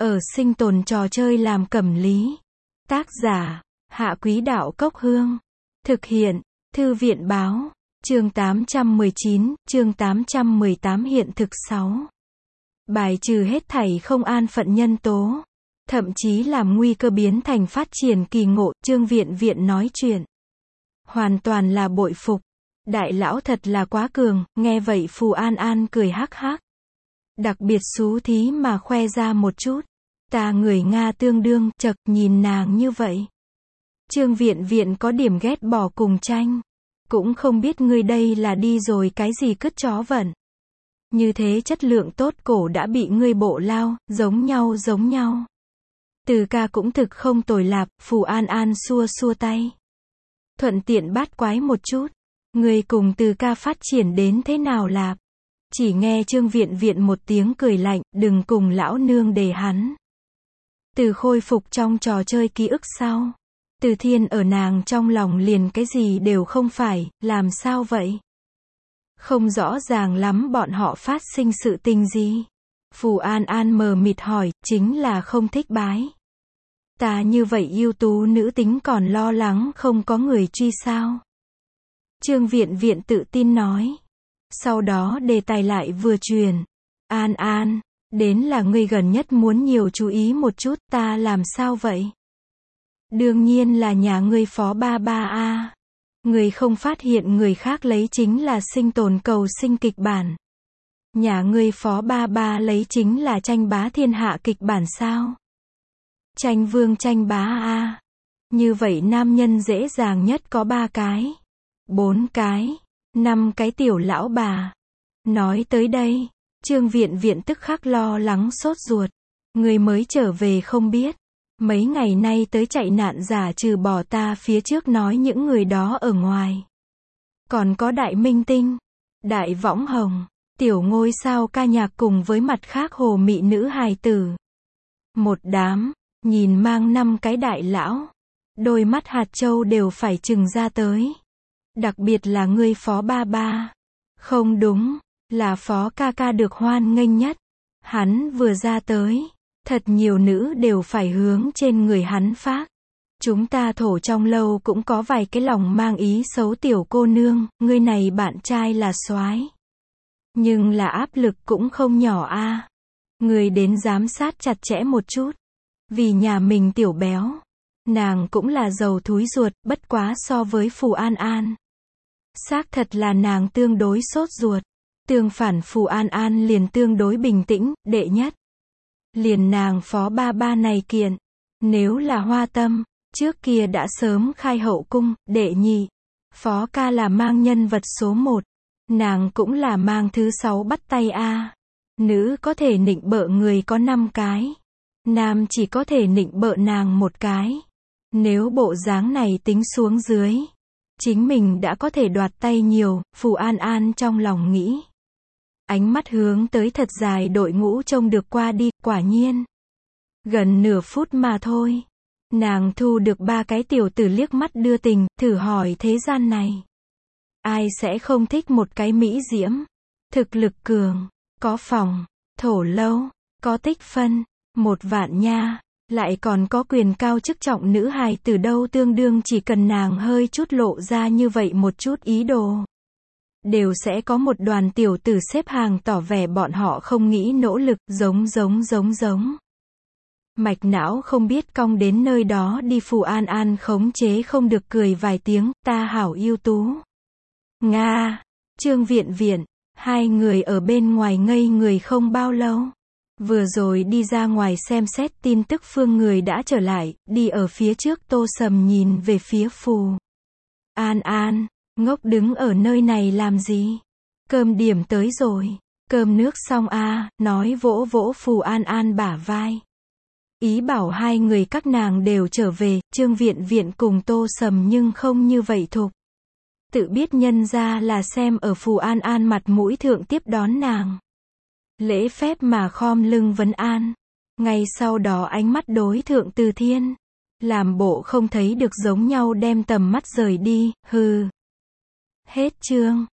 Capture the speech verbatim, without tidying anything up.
Ở sinh tồn trò chơi làm cẩm lý. Tác giả, Hạ Quý Đạo Cốc Hương. Thực hiện, Thư viện Báo. Chương tám trăm mười chín, chương tám trăm mười tám hiện thực sáu. Bài trừ hết thảy không an phận nhân tố. Thậm chí làm nguy cơ biến thành phát triển kỳ ngộ, Trương Viện Viện nói chuyện. Hoàn toàn là bội phục. Đại lão thật là quá cường, nghe vậy Phù An An cười hắc hắc. Đặc biệt xú thí mà khoe ra một chút. Ta người Nga tương đương, chật, nhìn nàng như vậy. Trương Viện Viện có điểm ghét bỏ cùng tranh. Cũng không biết ngươi đây là đi rồi cái gì cứt chó vận. Như thế chất lượng tốt cổ đã bị ngươi bộ lao, giống nhau giống nhau. Từ ca cũng thực không tồi lạp, Phù An An xua xua tay. Thuận tiện bát quái một chút. Ngươi cùng từ ca phát triển đến thế nào lạp? Chỉ nghe Trương Viện Viện một tiếng cười lạnh, đừng cùng lão nương đề hắn. Từ khôi phục trong trò chơi ký ức sau. Từ Thiên ở nàng trong lòng liền cái gì đều không phải, làm sao vậy? Không rõ ràng lắm bọn họ phát sinh sự tình gì. Phù An An mờ mịt hỏi, chính là không thích bái. Ta như vậy ưu tú nữ tính còn lo lắng không có người truy sao? Trương Viện Viện tự tin nói. Sau đó đề tài lại vừa truyền. An An, đến là ngươi gần nhất muốn nhiều chú ý một chút, ta làm sao vậy? Đương nhiên là nhà ngươi phó ba ba a. Ngươi không phát hiện người khác lấy chính là sinh tồn cầu sinh kịch bản. Nhà ngươi phó ba ba lấy chính là tranh bá thiên hạ kịch bản sao? Tranh vương tranh bá a. Như vậy nam nhân dễ dàng nhất có ba cái, bốn cái, năm cái tiểu lão bà. Nói tới đây, Trương Viện Viện tức khắc lo lắng sốt ruột. Người mới trở về không biết. Mấy ngày nay tới chạy nạn giả trừ bỏ ta phía trước nói những người đó ở ngoài. Còn có đại minh tinh, đại võng hồng, tiểu ngôi sao ca nhạc cùng với mặt khác hồ mị nữ hài tử. Một đám, nhìn mang năm cái đại lão. Đôi mắt hạt châu đều phải trừng ra tới. Đặc biệt là ngươi phó ba ba. Không đúng, là phó ca ca được hoan nghênh nhất. Hắn vừa ra tới. Thật nhiều nữ đều phải hướng trên người hắn phác. Chúng ta thổ trong lâu cũng có vài cái lòng mang ý xấu tiểu cô nương, ngươi này bạn trai là soái. Nhưng là áp lực cũng không nhỏ a. Ngươi đến giám sát chặt chẽ một chút. Vì nhà mình tiểu béo. Nàng cũng là giàu thúi ruột, bất quá so với Phù An An. Xác thật là nàng tương đối sốt ruột. Tương phản Phù An An liền tương đối bình tĩnh, đệ nhất. Liền nàng phó ba ba này kiện. Nếu là Hoa Tâm, trước kia đã sớm khai hậu cung, đệ nhị. Phó ca là mang nhân vật số một. Nàng cũng là mang thứ sáu bắt tay a. Nữ có thể nịnh bợ người có năm cái. Nam chỉ có thể nịnh bợ nàng một cái. Nếu bộ dáng này tính xuống dưới. Chính mình đã có thể đoạt tay nhiều, Phù An An trong lòng nghĩ. Ánh mắt hướng tới thật dài đội ngũ trông được qua đi, quả nhiên. Gần nửa phút mà thôi. Nàng thu được ba cái tiểu tử liếc mắt đưa tình, thử hỏi thế gian này. Ai sẽ không thích một cái mỹ diễm, thực lực cường, có phòng, thổ lâu, có tích phân, một vạn nha, lại còn có quyền cao chức trọng nữ hài từ đâu tương đương chỉ cần nàng hơi chút lộ ra như vậy một chút ý đồ. Đều sẽ có một đoàn tiểu tử xếp hàng tỏ vẻ bọn họ không nghĩ nỗ lực, giống giống giống giống. Mạch não không biết cong đến nơi đó đi. Phù An An khống chế không được cười vài tiếng, ta hảo ưu tú. Nga, Trương Viện Viện, hai người ở bên ngoài ngây người không bao lâu. Vừa rồi đi ra ngoài xem xét tin tức phương người đã trở lại, đi ở phía trước Tô Sầm nhìn về phía Phù An An. Ngốc đứng ở nơi này làm gì? Cơm điểm tới rồi. Cơm nước xong a, à, nói vỗ vỗ Phù An An bả vai. Ý bảo hai người các nàng đều trở về, Trương Viện Viện cùng Tô Sầm nhưng không như vậy thục. Tự biết nhân ra là xem ở Phù An An mặt mũi thượng tiếp đón nàng. Lễ phép mà khom lưng vấn an. Ngay sau đó ánh mắt đối thượng Từ Thiên. Làm bộ không thấy được giống nhau đem tầm mắt rời đi, hừ. Hết chương.